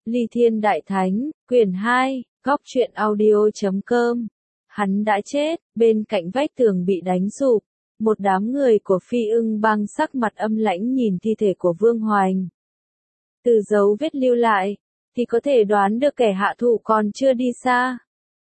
Ly Thiên Đại Thánh, quyển 2, góc truyện audio.com. Hắn đã chết, bên cạnh vách tường bị đánh sụp. Một đám người của Phi Ưng Bang sắc mặt âm lãnh nhìn thi thể của Vương Hoành. Từ dấu vết lưu lại, thì có thể đoán được kẻ hạ thủ còn chưa đi xa.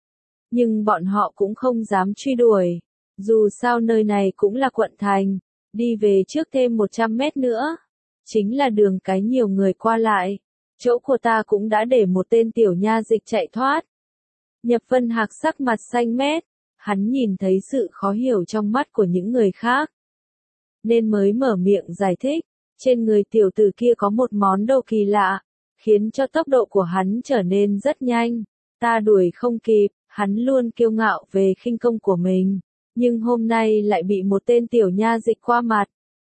Nhưng bọn họ cũng không dám truy đuổi. Dù sao nơi này cũng là quận thành, đi về trước thêm 100 mét nữa. Chính là đường cái nhiều người qua lại. Chỗ của ta cũng đã để một tên tiểu nha dịch chạy thoát. Nhập Vân Hạc sắc mặt xanh mét, hắn nhìn thấy sự khó hiểu trong mắt của những người khác. Nên mới mở miệng giải thích, trên người tiểu tử kia có một món đồ kỳ lạ, khiến cho tốc độ của hắn trở nên rất nhanh. Ta đuổi không kịp, hắn luôn kiêu ngạo về khinh công của mình, nhưng hôm nay lại bị một tên tiểu nha dịch qua mặt.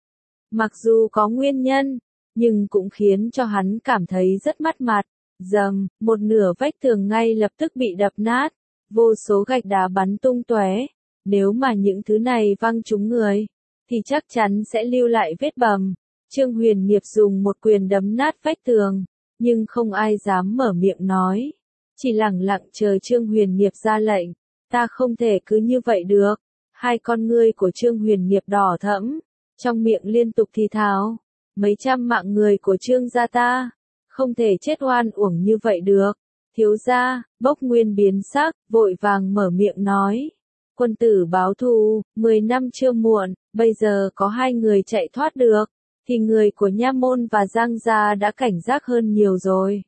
Mặc dù có nguyên nhân, nhưng cũng khiến cho hắn cảm thấy rất mất mặt. Dầm, một nửa vách tường ngay lập tức bị đập nát, vô số gạch đá bắn tung tóe. Nếu mà những thứ này văng trúng người, thì chắc chắn sẽ lưu lại vết bầm. Trương Huyền Nghiệp dùng một quyền đấm nát vách tường, nhưng không ai dám mở miệng nói. Chỉ lẳng lặng chờ Trương Huyền Nghiệp ra lệnh. Ta không thể cứ như vậy được. Hai con ngươi của Trương Huyền Nghiệp đỏ thẫm, trong miệng liên tục thì thào. Mấy trăm mạng người của Trương gia ta, không thể chết oan uổng như vậy được. Thiếu gia, Bốc Nguyên biến sắc, vội vàng mở miệng nói. Quân tử báo thù, 10 năm chưa muộn, bây giờ có 2 người chạy thoát được, thì người của Nha Môn và Giang gia đã cảnh giác hơn nhiều rồi.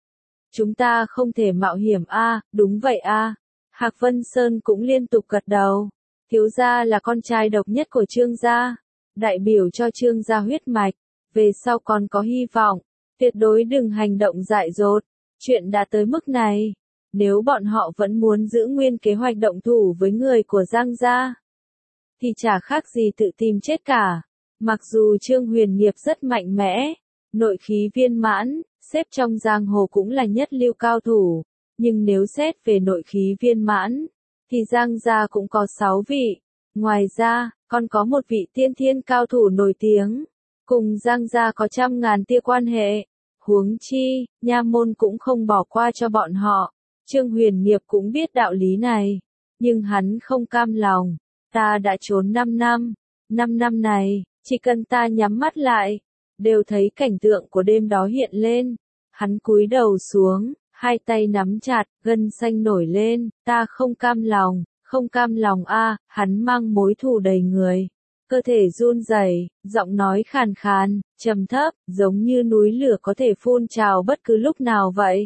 Chúng ta không thể mạo hiểm a, đúng vậy a. Hạc Vân Sơn cũng liên tục gật đầu. Thiếu gia là con trai độc nhất của Trương gia, đại biểu cho Trương gia huyết mạch, về sau còn có hy vọng, tuyệt đối đừng hành động dại dột. Chuyện đã tới mức này, nếu bọn họ vẫn muốn giữ nguyên kế hoạch động thủ với người của Giang gia, thì chả khác gì tự tìm chết cả. Mặc dù Trương Huyền Nghiệp rất mạnh mẽ, nội khí viên mãn, xếp trong giang hồ cũng là nhất lưu cao thủ, nhưng nếu xét về nội khí viên mãn, thì Giang gia cũng có 6 vị. Ngoài ra, còn có một vị tiên thiên cao thủ nổi tiếng, cùng Giang gia có trăm ngàn tia quan hệ. Huống chi, Nha Môn cũng không bỏ qua cho bọn họ. Trương Huyền Nghiệp cũng biết đạo lý này, nhưng hắn không cam lòng. Ta đã trốn 5 năm, 5 năm này, chỉ cần ta nhắm mắt lại, đều thấy cảnh tượng của đêm đó hiện lên. Hắn cúi đầu xuống, hai tay nắm chặt, gân xanh nổi lên. Ta không cam lòng, không cam lòng a. Hắn mang mối thù đầy người, cơ thể run rẩy, giọng nói khàn khàn, trầm thấp, giống như núi lửa có thể phun trào bất cứ lúc nào vậy.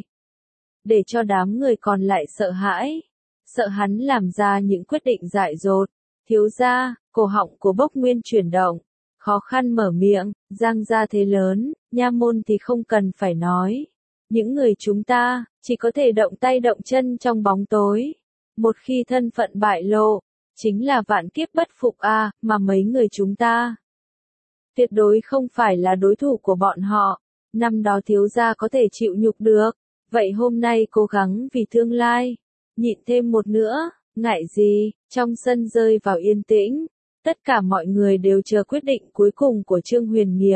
Để cho đám người còn lại sợ hãi, sợ hắn làm ra những quyết định dại dột. Thiếu gia, cổ họng của Bốc Nguyên chuyển động, khó khăn mở miệng. Giang gia thế lớn, Nha Môn thì không cần phải nói. Những người chúng ta, chỉ có thể động tay động chân trong bóng tối. Một khi thân phận bại lộ, chính là vạn kiếp bất phục a, mà mấy người chúng ta tuyệt đối không phải là đối thủ của bọn họ. Năm đó thiếu gia có thể chịu nhục được, vậy hôm nay cố gắng vì tương lai, nhịn thêm một nữa, ngại gì? Trong sân rơi vào yên tĩnh, tất cả mọi người đều chờ quyết định cuối cùng của Trương Huyền Nghiệp.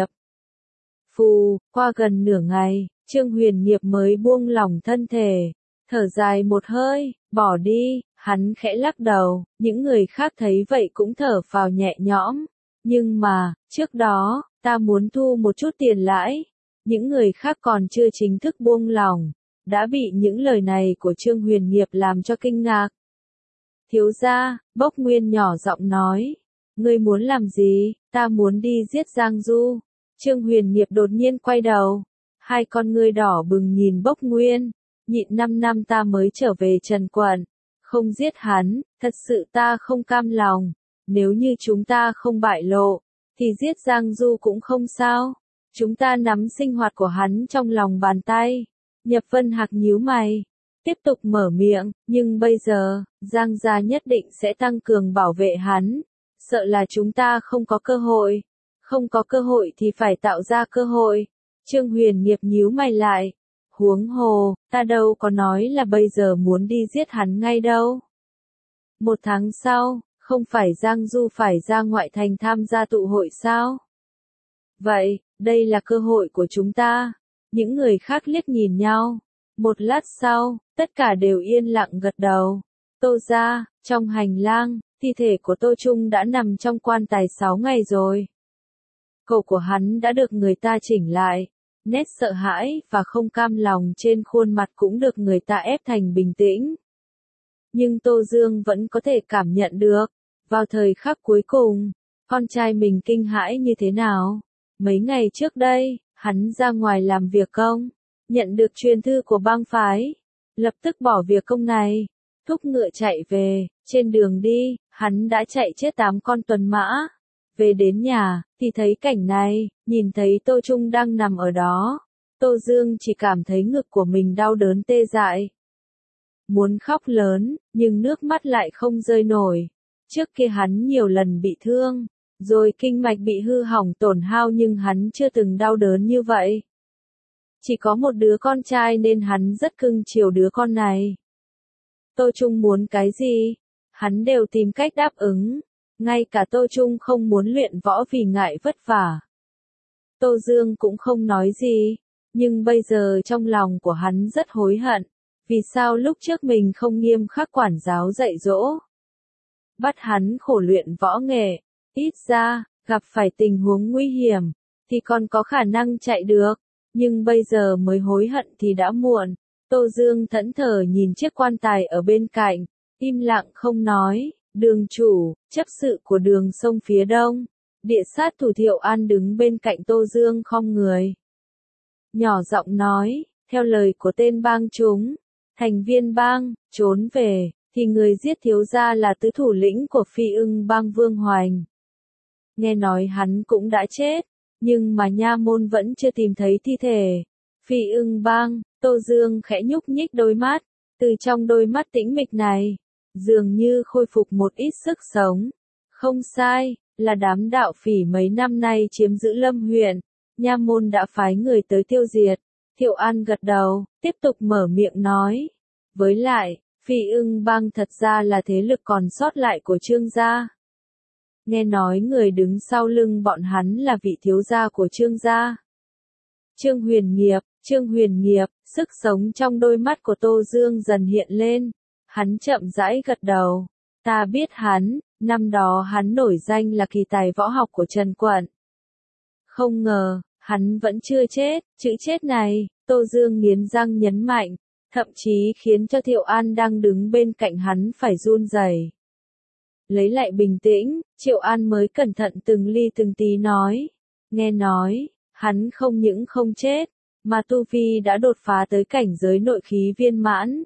Phù, qua gần nửa ngày, Trương Huyền Nghiệp mới buông lỏng thân thể, thở dài một hơi, bỏ đi. Hắn khẽ lắc đầu, những người khác thấy vậy cũng thở phào nhẹ nhõm. Nhưng mà, trước đó, ta muốn thu một chút tiền lãi. Những người khác còn chưa chính thức buông lỏng, đã bị những lời này của Trương Huyền Nghiệp làm cho kinh ngạc. Thiếu gia, Bốc Nguyên nhỏ giọng nói. Ngươi muốn làm gì? Ta muốn đi giết Giang Du. Trương Huyền Nghiệp đột nhiên quay đầu. Hai con ngươi đỏ bừng nhìn Bốc Nguyên. Nhịn 5 năm ta mới trở về Trần Quận. Không giết hắn, thật sự ta không cam lòng. Nếu như chúng ta không bại lộ, thì giết Giang Du cũng không sao. Chúng ta nắm sinh hoạt của hắn trong lòng bàn tay. Nhập Vân Hạc nhíu mày, tiếp tục mở miệng, nhưng bây giờ, Giang gia nhất định sẽ tăng cường bảo vệ hắn. Sợ là chúng ta không có cơ hội. Không có cơ hội thì phải tạo ra cơ hội. Trương Huyền Nghiệp nhíu mày lại. Huống hồ, ta đâu có nói là bây giờ muốn đi giết hắn ngay đâu. 1 tháng sau, không phải Giang Du phải ra ngoại thành tham gia tụ hội sao? Vậy, đây là cơ hội của chúng ta. Những người khác liếc nhìn nhau. Một lát sau, tất cả đều yên lặng gật đầu. Tô gia, trong hành lang, thi thể của Tô Trung đã nằm trong quan tài 6 ngày rồi. Cổ của hắn đã được người ta chỉnh lại. Nét sợ hãi và không cam lòng trên khuôn mặt cũng được người ta ép thành bình tĩnh. Nhưng Tô Dương vẫn có thể cảm nhận được, vào thời khắc cuối cùng, con trai mình kinh hãi như thế nào. Mấy ngày trước đây, hắn ra ngoài làm việc công, nhận được truyền thư của bang phái, lập tức bỏ việc công này, thúc ngựa chạy về, trên đường đi, hắn đã chạy chết 8 con tuần mã. Về đến nhà, thì thấy cảnh này, nhìn thấy Tô Trung đang nằm ở đó. Tô Dương chỉ cảm thấy ngực của mình đau đớn tê dại. Muốn khóc lớn, nhưng nước mắt lại không rơi nổi. Trước kia hắn nhiều lần bị thương, rồi kinh mạch bị hư hỏng tổn hao nhưng hắn chưa từng đau đớn như vậy. Chỉ có một đứa con trai nên hắn rất cưng chiều đứa con này. Tô Trung muốn cái gì, hắn đều tìm cách đáp ứng. Ngay cả Tô Trung không muốn luyện võ vì ngại vất vả. Tô Dương cũng không nói gì, nhưng bây giờ trong lòng của hắn rất hối hận. Vì sao lúc trước mình không nghiêm khắc quản giáo dạy dỗ? Bắt hắn khổ luyện võ nghệ, ít ra, gặp phải tình huống nguy hiểm, thì còn có khả năng chạy được. Nhưng bây giờ mới hối hận thì đã muộn. Tô Dương thẫn thờ nhìn chiếc quan tài ở bên cạnh, im lặng không nói. Đường chủ, chấp sự của đường sông phía đông, địa sát thủ Thiệu An đứng bên cạnh Tô Dương khom người. Nhỏ giọng nói, theo lời của tên bang chúng, thành viên bang, trốn về, thì người giết thiếu gia là tứ thủ lĩnh của Phi Ưng bang Vương Hoành. Nghe nói hắn cũng đã chết, nhưng mà nha môn vẫn chưa tìm thấy thi thể. Phi Ưng bang, Tô Dương khẽ nhúc nhích đôi mắt, từ trong đôi mắt tĩnh mịch này, dường như khôi phục một ít sức sống. Không sai, là đám đạo phỉ mấy năm nay chiếm giữ Lâm huyện, nha môn đã phái người tới tiêu diệt. Thiệu An gật đầu, tiếp tục mở miệng nói. Với lại, Phi Ưng bang thật ra là thế lực còn sót lại của Trương gia. Nghe nói người đứng sau lưng bọn hắn là vị thiếu gia của Trương gia. Trương Huyền Nghiệp, sức sống trong đôi mắt của Tô Dương dần hiện lên. Hắn chậm rãi gật đầu. Ta biết hắn, năm đó hắn nổi danh là kỳ tài võ học của Trần Quận. Không ngờ, hắn vẫn chưa chết, chữ chết này, Tô Dương nghiến răng nhấn mạnh, thậm chí khiến cho Thiệu An đang đứng bên cạnh hắn phải run rẩy. Lấy lại bình tĩnh, Thiệu An mới cẩn thận từng ly từng tí nói. Nghe nói, hắn không những không chết, mà tu vi đã đột phá tới cảnh giới nội khí viên mãn.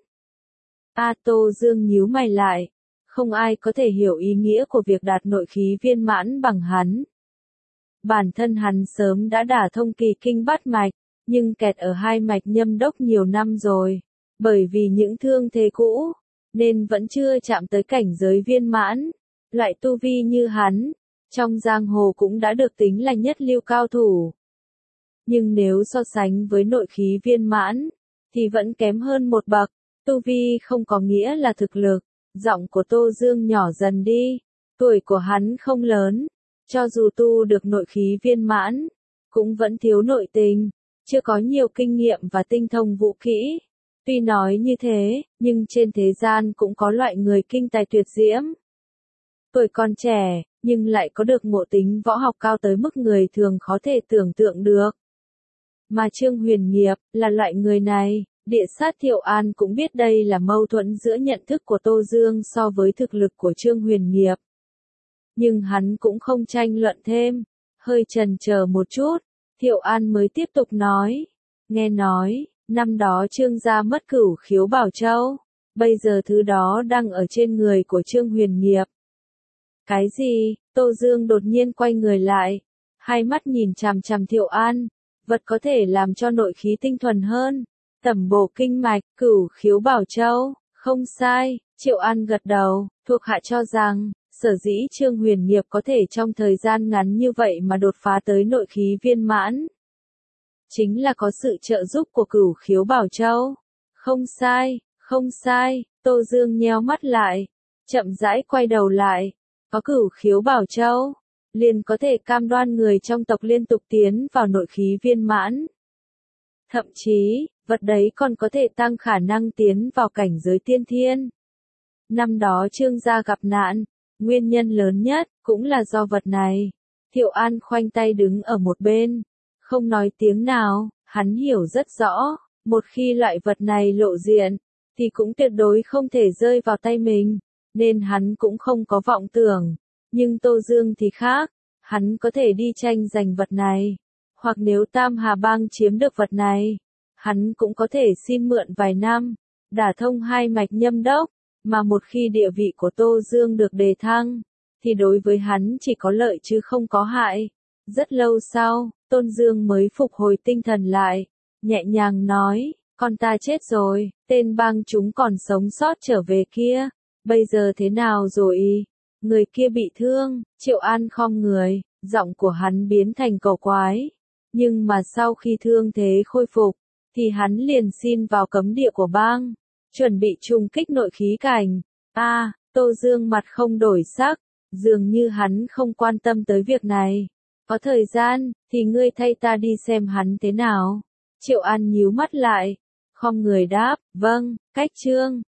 Tô Dương nhíu mày lại. Không ai có thể hiểu ý nghĩa của việc đạt nội khí viên mãn bằng hắn. Bản thân hắn sớm đã đả thông kỳ kinh bát mạch, nhưng kẹt ở hai mạch nhâm đốc nhiều năm rồi. Bởi vì những thương thế cũ, nên vẫn chưa chạm tới cảnh giới viên mãn. Loại tu vi như hắn, trong giang hồ cũng đã được tính là nhất lưu cao thủ. Nhưng nếu so sánh với nội khí viên mãn, thì vẫn kém hơn một bậc. Tu vi không có nghĩa là thực lực. Giọng của Tô Dương nhỏ dần đi. Tuổi của hắn không lớn. Cho dù tu được nội khí viên mãn, cũng vẫn thiếu nội tình. Chưa có nhiều kinh nghiệm và tinh thông vũ kỹ. Tuy nói như thế, nhưng trên thế gian cũng có loại người kinh tài tuyệt diễm. Tuổi còn trẻ, nhưng lại có được ngộ tính võ học cao tới mức người thường khó thể tưởng tượng được. Mà Trương Huyền Nghiệp, là loại người này. Địa sát Thiệu An cũng biết đây là mâu thuẫn giữa nhận thức của Tô Dương so với thực lực của Trương Huyền Nghiệp. Nhưng hắn cũng không tranh luận thêm, hơi chần chờ một chút, Thiệu An mới tiếp tục nói. Nghe nói, năm đó Trương gia mất Cửu Khiếu Bảo Châu, bây giờ thứ đó đang ở trên người của Trương Huyền Nghiệp. Cái gì? Tô Dương đột nhiên quay người lại, hai mắt nhìn chằm chằm Thiệu An, vật có thể làm cho nội khí tinh thuần hơn. Tẩm bổ kinh mạch, Cửu Khiếu Bảo Châu, không sai, Thiệu An gật đầu, thuộc hạ cho rằng, sở dĩ Trương Huyền Nghiệp có thể trong thời gian ngắn như vậy mà đột phá tới nội khí viên mãn. Chính là có sự trợ giúp của Cửu Khiếu Bảo Châu. Không sai, Tô Dương nheo mắt lại, chậm rãi quay đầu lại, có Cửu Khiếu Bảo Châu, liền có thể cam đoan người trong tộc liên tục tiến vào nội khí viên mãn. Thậm chí, vật đấy còn có thể tăng khả năng tiến vào cảnh giới tiên thiên. Năm đó Trương gia gặp nạn, nguyên nhân lớn nhất cũng là do vật này. Thiệu An khoanh tay đứng ở một bên, không nói tiếng nào, hắn hiểu rất rõ, một khi loại vật này lộ diện, thì cũng tuyệt đối không thể rơi vào tay mình, nên hắn cũng không có vọng tưởng. Nhưng Tô Dương thì khác, hắn có thể đi tranh giành vật này, hoặc nếu Tam Hà Bang chiếm được vật này, hắn cũng có thể xin mượn vài năm, đả thông hai mạch nhâm đốc, mà một khi địa vị của Tô Dương được đề thăng, thì đối với hắn chỉ có lợi chứ không có hại. Rất lâu sau, Tôn Dương mới phục hồi tinh thần lại, nhẹ nhàng nói, con ta chết rồi, tên bang chúng còn sống sót trở về kia, bây giờ thế nào rồi? Người kia bị thương, Triệu An khom người, giọng của hắn biến thành cầu quái. Nhưng mà sau khi thương thế khôi phục, thì hắn liền xin vào cấm địa của bang, chuẩn bị trùng kích nội khí cảnh. Tô Dương mặt không đổi sắc, dường như hắn không quan tâm tới việc này. Có thời gian, thì ngươi thay ta đi xem hắn thế nào. Triệu An nhíu mắt lại, khom người đáp, vâng, cách chương.